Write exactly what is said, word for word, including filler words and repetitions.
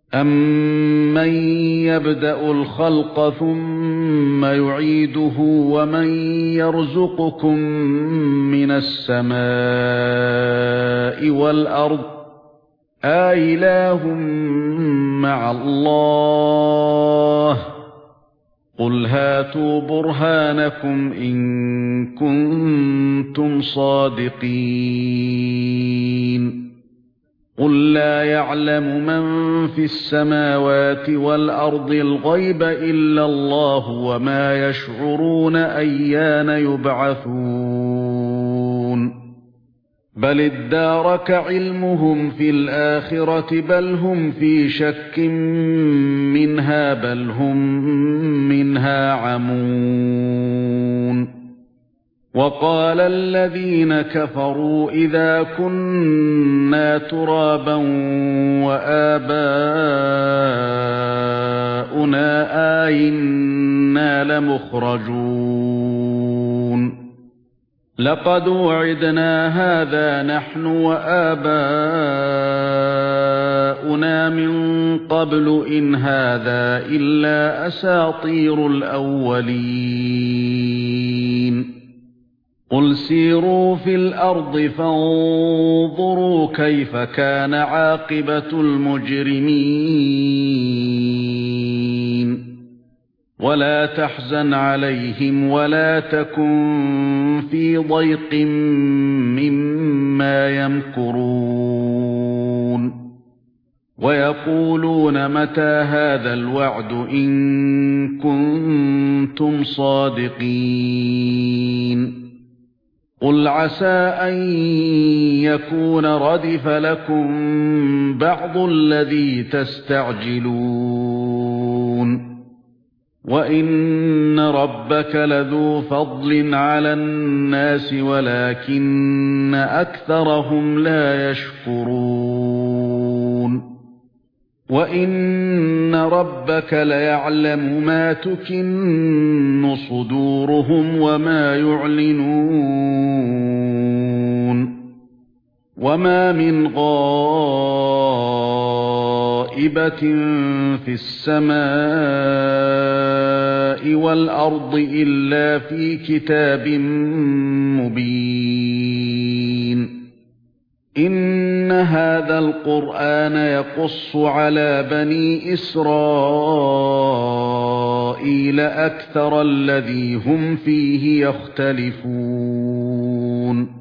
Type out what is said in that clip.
أَمَّن يَبْدَأُ الْخَلْقَ ثُمَّ يُعِيدُهُ وَمَن يَرْزُقُكُم مِّنَ السَّمَاءِ وَالْأَرْضِ أَإِلَٰهٌ مَّعَ اللَّهِ قُلْ هَاتُوا بُرْهَانَكُمْ إِن كُنتُمْ صَادِقِينَ قُل لَّا يَعْلَمُ مَن فِي السَّمَاوَاتِ وَالْأَرْضِ الْغَيْبَ إِلَّا اللَّهُ وَمَا يَشْعُرُونَ أَيَّانَ يُبْعَثُونَ بَلِ ادَّارَكَ عِلْمُهُمْ فِي الْآخِرَةِ بَلْ هُمْ فِي شَكٍّ مِّنْهَا بَلْ هُمْ مِنْهَا عَمُونَ وَقَالَ الَّذِينَ كَفَرُوا إِذَا كُنَّا تُرَابًا وَآبَاؤُنَا أَئِنَّا لَمُخْرَجُونَ لَقَدْ وُعِدْنَا هَذَا نَحْنُ وَآبَاؤُنَا مِن قَبْلُ إِنْ هَذَا إِلَّا أَسَاطِيرُ الْأَوَّلِينَ قُلْ سِيرُوا فِي الْأَرْضِ فَانظُرُوا كَيْفَ كَانَ عَاقِبَةُ الْمُجْرِمِينَ وَلَا تَحْزَنْ عَلَيْهِمْ وَلَا تَكُنْ فِي ضَيْقٍ مِّمَّا يَمْكُرُونَ وَيَقُولُونَ مَتَى هَذَا الْوَعْدُ إِن كُنتُمْ صَادِقِينَ قُلْ عَسَىٰ أَن يَكُونَ رَدِفَ لَكُم بَعْضُ الَّذِي تَسْتَعْجِلُونَ وَإِنَّ رَبَّكَ لَذُو فَضْلٍ عَلَى النَّاسِ وَلَكِنَّ أَكْثَرَهُمْ لَا يَشْكُرُونَ وَإِنَّ رَبَّكَ لَيَعْلَمُ مَا تُكِنُّ صُدُورُهُمْ وَمَا يُعْلِنُونَ وَمَا مِنْ غَائِبَةٍ فِي السَّمَاءِ وَالْأَرْضِ إِلَّا فِي كِتَابٍ مُبِينٍ إِنَّ هَذَا الْقُرْآنَ يَقُصُّ عَلَى بَنِي إِسْرَائِيلَ أَكْثَرَ الَّذِي هُمْ فِيهِ يَخْتَلِفُونَ